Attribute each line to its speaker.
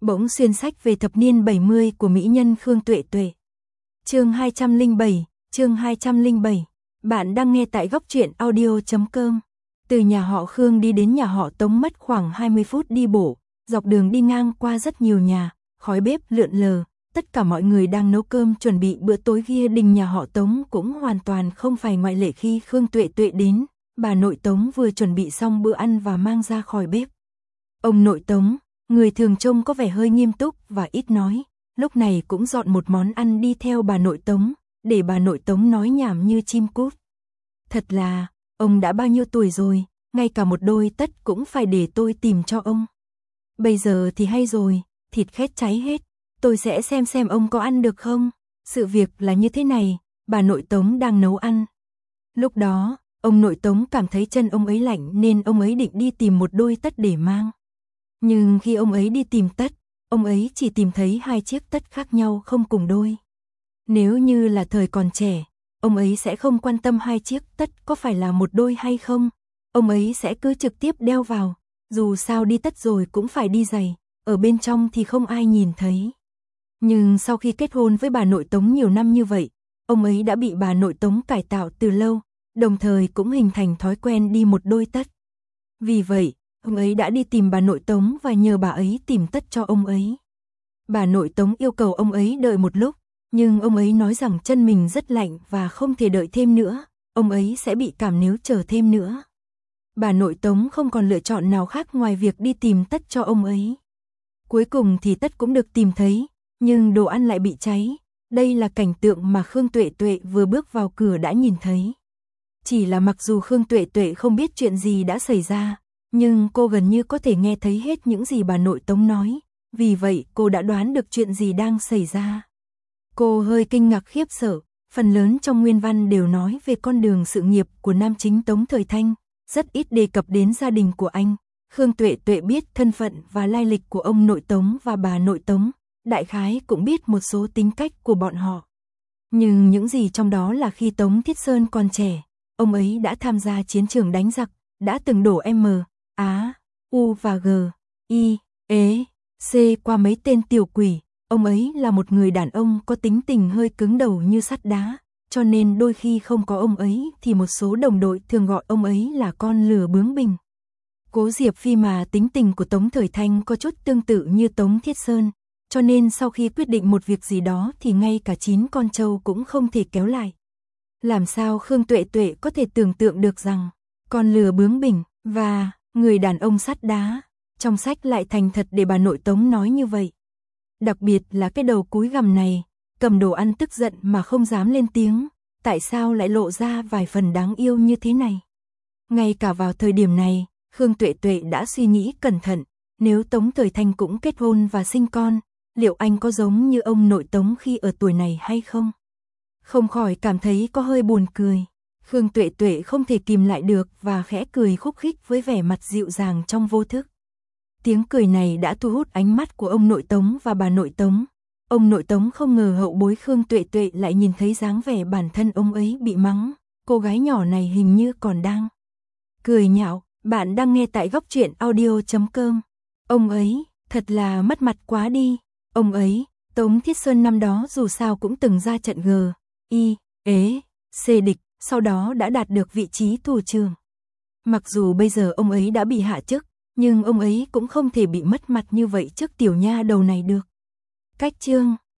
Speaker 1: Bỗng xuyên sách về thập niên 70 của mỹ nhân Khương Tuệ Tuệ. Chương 207. Bạn đang nghe tại góc truyện audio.com. Từ nhà họ Khương đi đến nhà họ Tống mất khoảng 20 phút đi bộ, dọc đường đi ngang qua rất nhiều nhà, khói bếp lượn lờ, tất cả mọi người đang nấu cơm chuẩn bị bữa tối kia. Đình nhà họ Tống cũng hoàn toàn không phải ngoại lệ khi Khương Tuệ Tuệ đến. Bà nội Tống vừa chuẩn bị xong bữa ăn và mang ra khỏi bếp. Ông nội Tống, người thường trông có vẻ hơi nghiêm túc và ít nói, lúc này cũng dọn một món ăn đi theo bà nội Tống, để bà nội Tống nói nhảm như chim cút. Thật là, ông đã bao nhiêu tuổi rồi, ngay cả một đôi tất cũng phải để tôi tìm cho ông. Bây giờ thì hay rồi, thịt khét cháy hết, tôi sẽ xem ông có ăn được không. Sự việc là như thế này, bà nội Tống đang nấu ăn. Lúc đó, ông nội Tống cảm thấy chân ông ấy lạnh nên ông ấy định đi tìm một đôi tất để mang. Nhưng khi ông ấy đi tìm tất, ông ấy chỉ tìm thấy hai chiếc tất khác nhau không cùng đôi. Nếu như là thời còn trẻ, ông ấy sẽ không quan tâm hai chiếc tất có phải là một đôi hay không. Ông ấy sẽ cứ trực tiếp đeo vào, dù sao đi tất rồi cũng phải đi giày, ở bên trong thì không ai nhìn thấy. Nhưng sau khi kết hôn với bà nội Tống nhiều năm như vậy, ông ấy đã bị bà nội Tống cải tạo từ lâu, đồng thời cũng hình thành thói quen đi một đôi tất. Vì vậy, ông ấy đã đi tìm bà nội Tống và nhờ bà ấy tìm tất cho ông ấy. Bà nội Tống yêu cầu ông ấy đợi một lúc, nhưng ông ấy nói rằng chân mình rất lạnh và không thể đợi thêm nữa, ông ấy sẽ bị cảm nếu chờ thêm nữa. Bà nội Tống không còn lựa chọn nào khác ngoài việc đi tìm tất cho ông ấy. Cuối cùng thì tất cũng được tìm thấy, nhưng đồ ăn lại bị cháy. Đây là cảnh tượng mà Khương Tuệ Tuệ vừa bước vào cửa đã nhìn thấy. Chỉ là mặc dù Khương Tuệ Tuệ không biết chuyện gì đã xảy ra, nhưng cô gần như có thể nghe thấy hết những gì bà nội Tống nói, vì vậy cô đã đoán được chuyện gì đang xảy ra. Cô hơi kinh ngạc khiếp sợ, phần lớn trong nguyên văn đều nói về con đường sự nghiệp của nam chính Tống Thời Thanh, rất ít đề cập đến gia đình của anh. Khương Tuệ Tuệ biết thân phận và lai lịch của ông nội Tống và bà nội Tống, đại khái cũng biết một số tính cách của bọn họ. Nhưng những gì trong đó là khi Tống Thiết Sơn còn trẻ, ông ấy đã tham gia chiến trường đánh giặc, đã từng đổ M, Á, U và G, I, Ế, C qua mấy tên tiểu quỷ. Ông ấy là một người đàn ông có tính tình hơi cứng đầu như sắt đá, cho nên đôi khi không có ông ấy thì một số đồng đội thường gọi ông ấy là con lừa bướng bỉnh. Cố Diệp Phi mà tính tình của Tống Thời Thanh có chút tương tự như Tống Thiết Sơn, cho nên sau khi quyết định một việc gì đó thì ngay cả 9 con trâu cũng không thể kéo lại. Làm sao Khương Tuệ Tuệ có thể tưởng tượng được rằng con lừa bướng bỉnh và người đàn ông sắt đá trong sách lại thành thật để bà nội Tống nói như vậy. Đặc biệt là cái đầu cúi gằm này, cầm đồ ăn tức giận mà không dám lên tiếng, tại sao lại lộ ra vài phần đáng yêu như thế này. Ngay cả vào thời điểm này, Khương Tuệ Tuệ đã suy nghĩ cẩn thận, nếu Tống Thời Thanh cũng kết hôn và sinh con, liệu anh có giống như ông nội Tống khi ở tuổi này hay không? Không khỏi cảm thấy có hơi buồn cười. Khương Tuệ Tuệ không thể kìm lại được và khẽ cười khúc khích với vẻ mặt dịu dàng trong vô thức. Tiếng cười này đã thu hút ánh mắt của ông nội Tống và bà nội Tống. Ông nội Tống không ngờ hậu bối Khương Tuệ Tuệ lại nhìn thấy dáng vẻ bản thân ông ấy bị mắng. Cô gái nhỏ này hình như còn đang cười nhạo. Bạn đang nghe tại góc truyện audio.com. Ông ấy, thật là mất mặt quá đi. Ông ấy, Tống Thiết Sơn năm đó dù sao cũng từng ra trận G, I, Ế, C địch, sau đó đã đạt được vị trí thủ trưởng. Mặc dù bây giờ ông ấy đã bị hạ chức, nhưng ông ấy cũng không thể bị mất mặt như vậy trước tiểu nha đầu này được. Cách chương